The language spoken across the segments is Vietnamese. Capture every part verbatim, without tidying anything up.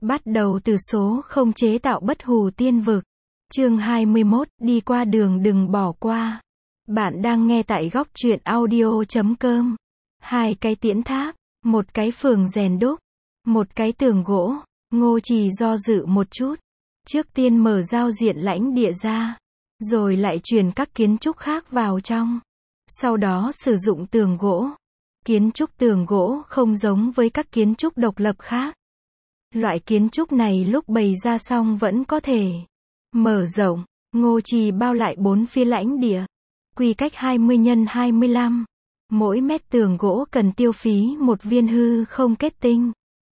Bắt đầu từ số không chế tạo bất hủ tiên vực. Chương hai mươi mốt, đi qua đường đừng bỏ qua. Bạn đang nghe tại góc truyện audio chấm com. Hai cái tiễn tháp, một cái phường rèn đúc, một cái tường gỗ. Ngô Trì do dự một chút. Trước tiên mở giao diện lãnh địa ra, rồi lại truyền các kiến trúc khác vào trong. Sau đó sử dụng tường gỗ. Kiến trúc tường gỗ không giống với các kiến trúc độc lập khác. Loại kiến trúc này lúc bày ra xong vẫn có thể mở rộng. Ngô Trì bao lại bốn phía lãnh địa. Quy cách hai mươi nhân hai mươi lăm. Mỗi mét tường gỗ cần tiêu phí một viên hư không kết tinh.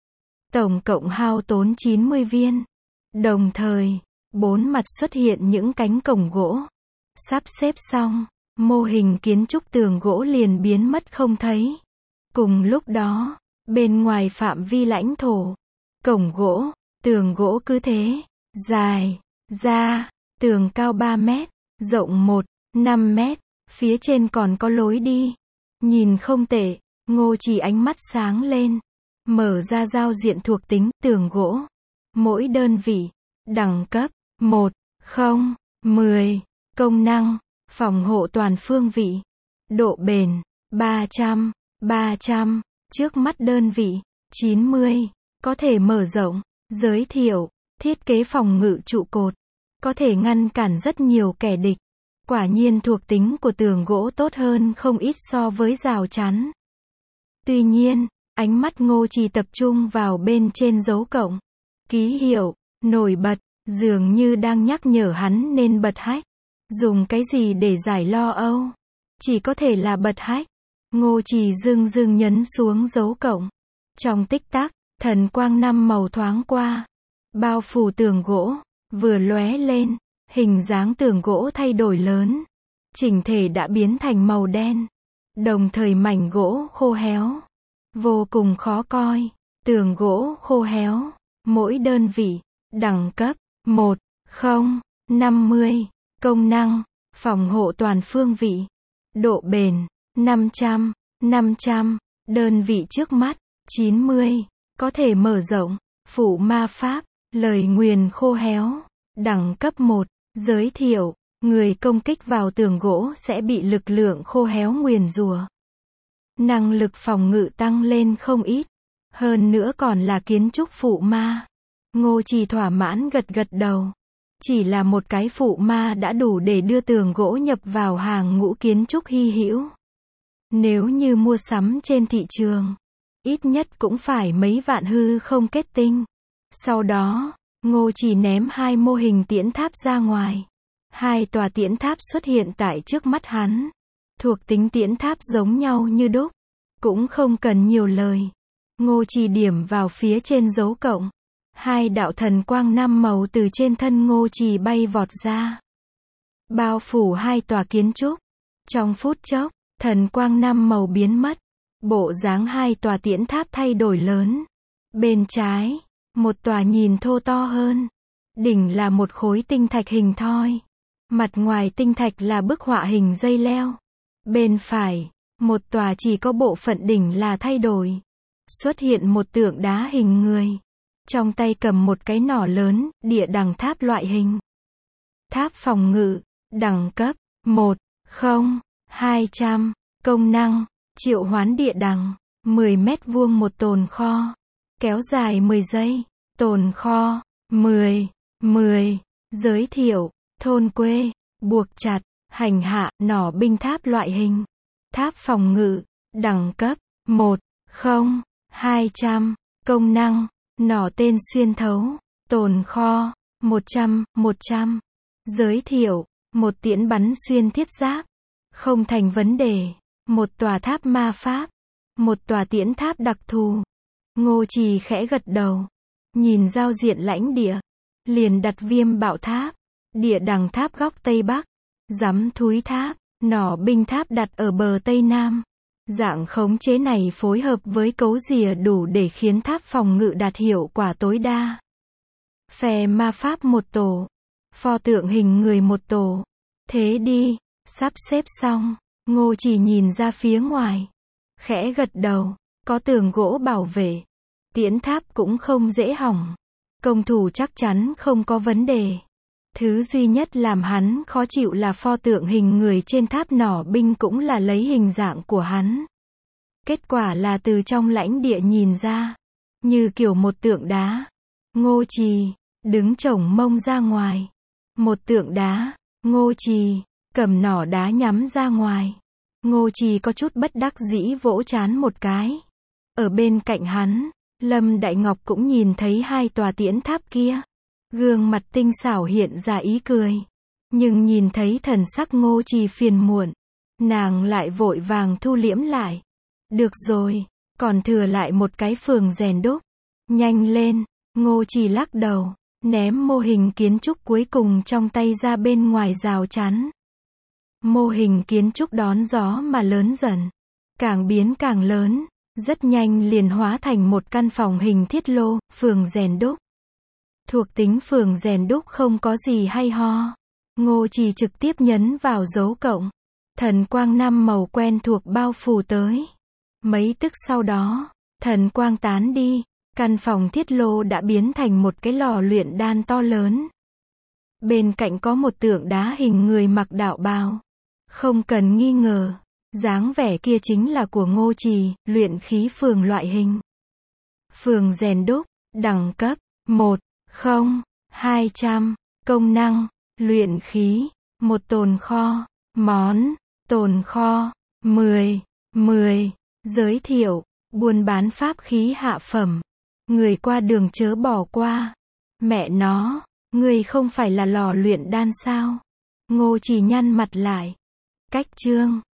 Tổng cộng hao tốn chín mươi viên. Đồng thời, bốn mặt xuất hiện những cánh cổng gỗ. Sắp xếp xong, mô hình kiến trúc tường gỗ liền biến mất không thấy. Cùng lúc đó, bên ngoài phạm vi lãnh thổ, cổng gỗ, tường gỗ cứ thế, dài, ra, tường cao ba mét, rộng một, năm mét, phía trên còn có lối đi. Nhìn không tệ, Ngô Trì ánh mắt sáng lên. Mở ra giao diện thuộc tính, tường gỗ. Mỗi đơn vị, đẳng cấp, một, không, mười, công năng, phòng hộ toàn phương vị, độ bền, ba trăm, ba trăm, trước mắt đơn vị, chín mươi, có thể mở rộng, giới thiệu, thiết kế phòng ngự trụ cột, có thể ngăn cản rất nhiều kẻ địch. Quả nhiên thuộc tính của tường gỗ tốt hơn không ít so với rào chắn. Tuy nhiên, ánh mắt Ngô Trì tập trung vào bên trên dấu cộng. Ký hiệu, nổi bật, dường như đang nhắc nhở hắn nên bật hack. Dùng cái gì để giải lo âu? Chỉ có thể là bật hack. Ngô Trì dưng dưng nhấn xuống dấu cộng. Trong tích tắc, thần quang năm màu thoáng qua. Bao phủ tường gỗ, vừa lóe lên, hình dáng tường gỗ thay đổi lớn. Chỉnh thể đã biến thành màu đen. Đồng thời mảnh gỗ khô héo. Vô cùng khó coi. Tường gỗ khô héo. Mỗi đơn vị, đẳng cấp, một, không, năm mươi. Công năng, phòng hộ toàn phương vị. Độ bền, năm trăm, năm trăm. Đơn vị trước mắt, chín mươi. Có thể mở rộng. Phủ ma pháp, lời nguyền khô héo. Đẳng cấp một. Giới thiệu, người công kích vào tường gỗ sẽ bị lực lượng khô héo nguyền rủa. Năng lực phòng ngự tăng lên không ít. Hơn nữa còn là kiến trúc phụ ma. Ngô Trì thỏa mãn gật gật đầu. Chỉ là một cái phụ ma đã đủ để đưa tường gỗ nhập vào hàng ngũ kiến trúc hy hữu. Nếu như mua sắm trên thị trường, ít nhất cũng phải mấy vạn hư không kết tinh. Sau đó, Ngô Trì ném hai mô hình tiễn tháp ra ngoài. Hai tòa tiễn tháp xuất hiện tại trước mắt hắn. Thuộc tính tiễn tháp giống nhau như đúc. Cũng không cần nhiều lời. Ngô Trì điểm vào phía trên dấu cộng. Hai đạo thần quang năm màu từ trên thân Ngô Trì bay vọt ra. Bao phủ hai tòa kiến trúc. Trong phút chốc, thần quang năm màu biến mất. Bộ dáng hai tòa tiễn tháp thay đổi lớn. Bên trái, một tòa nhìn thô to hơn. Đỉnh là một khối tinh thạch hình thoi. Mặt ngoài tinh thạch là bức họa hình dây leo. Bên phải, một tòa chỉ có bộ phận đỉnh là thay đổi. Xuất hiện một tượng đá hình người. Trong tay cầm một cái nỏ lớn, địa đằng tháp loại hình. Tháp phòng ngự, đẳng cấp, một, không, hai trăm. Công năng, triệu hoán địa đằng, mười mét vuông một tồn kho. Kéo dài mười giây. Tồn kho, mười, mười. Giới thiệu, thôn quê, buộc chặt, hành hạ, nỏ binh tháp loại hình. Tháp phòng ngự, đẳng cấp, một, không, hai trăm. Công năng, nỏ tên xuyên thấu. Tồn kho, một trăm, một trăm. Giới thiệu, một tiễn bắn xuyên thiết giáp. Không thành vấn đề. Một tòa tháp ma pháp. Một tòa tiễn tháp đặc thù. Ngô Trì khẽ gật đầu. Nhìn giao diện lãnh địa. Liền đặt viêm bạo tháp. Địa đằng tháp góc Tây Bắc. Giắm thúi tháp. Nỏ binh tháp đặt ở bờ Tây Nam. Dạng khống chế này phối hợp với cấu rìa đủ để khiến tháp phòng ngự đạt hiệu quả tối đa. Phè ma pháp một tổ. Pho tượng hình người một tổ. Thế đi. Sắp xếp xong. Ngô Trì nhìn ra phía ngoài. Khẽ gật đầu. Có tường gỗ bảo vệ. Tiễn tháp cũng không dễ hỏng. Công thủ chắc chắn không có vấn đề. Thứ duy nhất làm hắn khó chịu là pho tượng hình người trên tháp nỏ binh cũng là lấy hình dạng của hắn. Kết quả là từ trong lãnh địa nhìn ra, như kiểu một tượng đá. Ngô Trì, đứng chổng mông ra ngoài. Một tượng đá, Ngô Trì, cầm nỏ đá nhắm ra ngoài. Ngô Trì có chút bất đắc dĩ vỗ trán một cái. Ở bên cạnh hắn, Lâm Đại Ngọc cũng nhìn thấy hai tòa tiễn tháp kia. Gương mặt tinh xảo hiện ra ý cười. Nhưng nhìn thấy thần sắc Ngô Trì phiền muộn, nàng lại vội vàng thu liễm lại. Được rồi, còn thừa lại một cái phường rèn đúc. Nhanh lên, Ngô Trì lắc đầu, ném mô hình kiến trúc cuối cùng trong tay ra bên ngoài rào chắn. Mô hình kiến trúc đón gió mà lớn dần, càng biến càng lớn, rất nhanh liền hóa thành một căn phòng hình thiết lô, phường rèn đúc. Thuộc tính phường rèn đúc không có gì hay ho. Ngô Trì trực tiếp nhấn vào dấu cộng. Thần quang năm màu quen thuộc bao phủ tới. Mấy tức sau đó, thần quang tán đi, căn phòng thiết lô đã biến thành một cái lò luyện đan to lớn. Bên cạnh có một tượng đá hình người mặc đạo bào. Không cần nghi ngờ, dáng vẻ kia chính là của Ngô Trì, luyện khí phường loại hình. Phường rèn đúc, đẳng cấp một, không, hai trăm, công năng, luyện khí, một tồn kho, món, tồn kho, mười, mười, giới thiệu, buôn bán pháp khí hạ phẩm. Người qua đường chớ bỏ qua. Mẹ nó, người không phải là lò luyện đan sao? Ngô Trì nhăn mặt lại. Cách chương